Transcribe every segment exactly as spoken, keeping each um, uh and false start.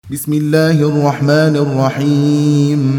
بسم الله الرحمن الرحيم.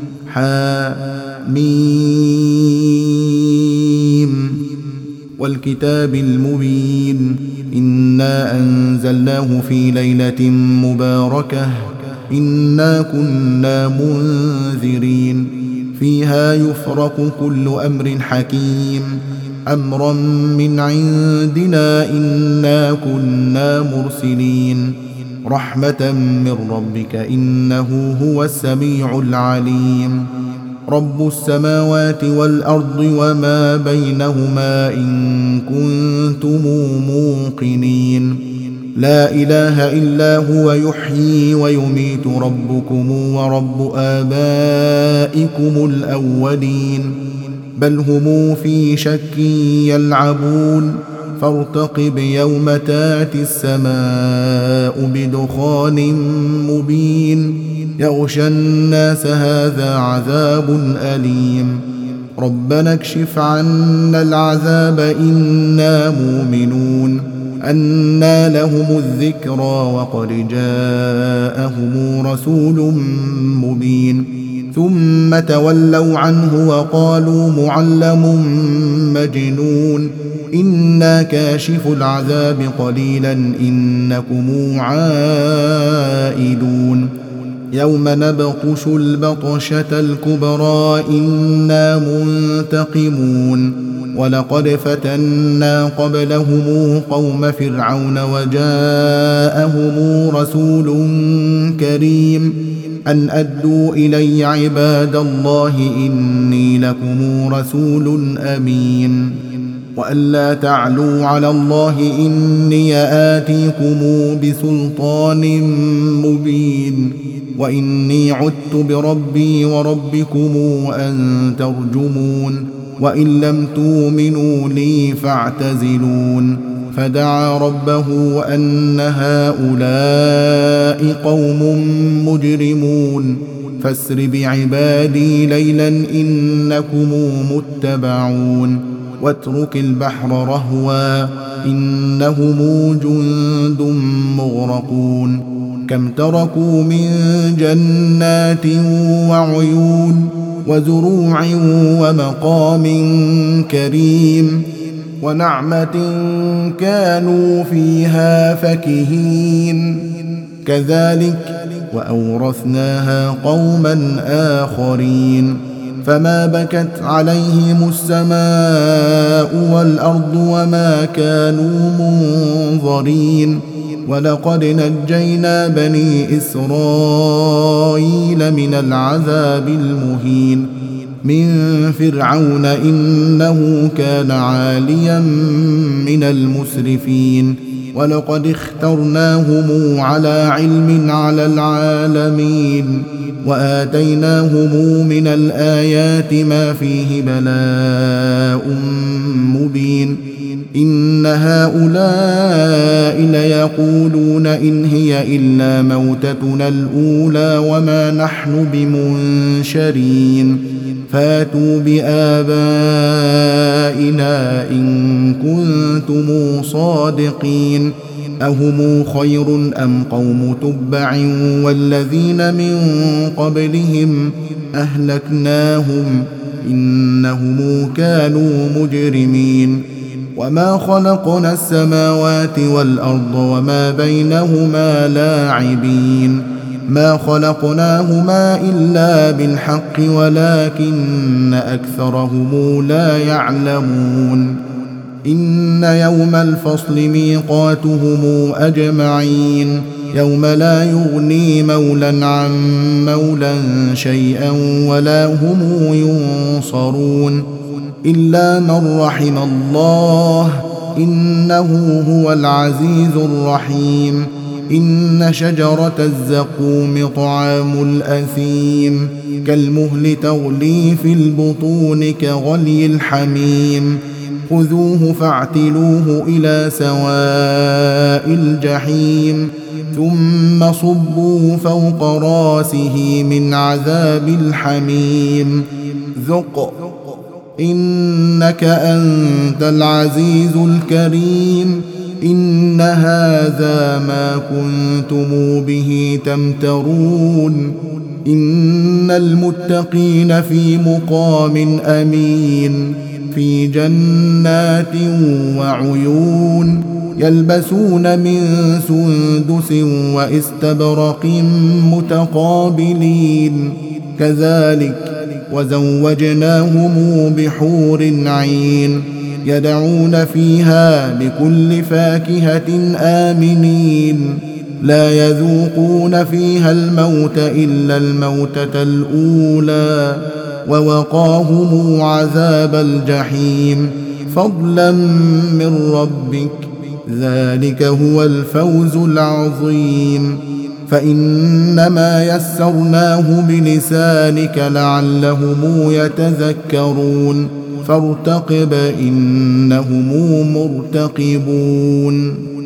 حميم والكتاب المبين. إنا أنزلناه في ليلة مباركة إنا كنا منذرين فيها يفرق كل أمر حكيم أمرا من عندنا إنا كنا مرسلين رحمة من ربك إنه هو السميع العليم. رب السماوات والأرض وما بينهما إن كنتم موقنين. لا إله إلا هو يحيي ويميت ربكم ورب آبائكم الأولين بل هم في شك يلعبون فارتقب يوم تاتي السماء بدخان مبين يغشى الناس هذا عذاب أليم. ربنا اكشف عنا العذاب إنا مؤمنون. أنى لهم الذكرى وقد جاءهم رسول مبين ثم تولوا عنه وقالوا معلم مجنون إنا كاشف العذاب قليلا إنكم عائدون. يوم نبطش البطشة الكبرى إنا منتقمون ولقد فتنا قبلهم قوم فرعون وجاءهم رسول كريم أن أدوا إلي عباد الله إني لكم رسول أمين وأن لا تعلوا على الله إني آتيكم بسلطان مبين وإني عدت بربي وربكم أن ترجمون وإن لم تؤمنوا لي فاعتزلون. فدعا ربه أن هؤلاء قوم مجرمون فاسر بعبادي ليلا إنكم متبعون واترك البحر رهوا إنهم جند مغرقون. كم تركوا من جنات وعيون وزروع ومقام كريم ونعمة كانوا فيها فكهين كذلك وأورثناها قوما آخرين. فما بكت عليهم السماء والأرض وما كانوا منظرين ولقد نجينا بني إسرائيل من العذاب المهين من فرعون إنه كان عاليا من المسرفين ولقد اخترناهم على علم على العالمين وآتيناهم من الآيات ما فيه بلاء مبين. إن هؤلاء ليقولون إن هي إلا موتتنا الأولى وما نحن بمنشرين فاتوا بآبائنا إن كنتم صادقين. أهم خير أم قوم تبع والذين من قبلهم أهلكناهم إنهم كانوا مجرمين. وما خلقنا السماوات والأرض وما بينهما لاعبين ما خلقناهما إلا بالحق ولكن أكثرهم لا يعلمون. إن يوم الفصل ميقاتهم أجمعين يوم لا يغني مولا عن مولا شيئا ولا هم ينصرون إلا من رحم الله إنه هو العزيز الرحيم. إن شجرة الزقوم طعام الأثيم كالمهل تغلي في البطون كغلي الحميم خذوه فاعتلوه إلى سواء الجحيم ثم صبوا فوق راسه من عذاب الحميم ذق إنك أنت العزيز الكريم إن هذا ما كنتم به تمترون إن المتقين في مقام أمين في جنات وعيون يلبسون من سندس واستبرق متقابلين كذلك وزوجناهم بحور عين يدعون فيها بكل فاكهة آمنين لا يذوقون فيها الموت إلا الموتة الأولى ووقاهم عذاب الجحيم فضلا من ربك ذلك هو الفوز العظيم فإنما يسرناه بلسانك لعلهم يتذكرون فارتقب إنهم مرتقبون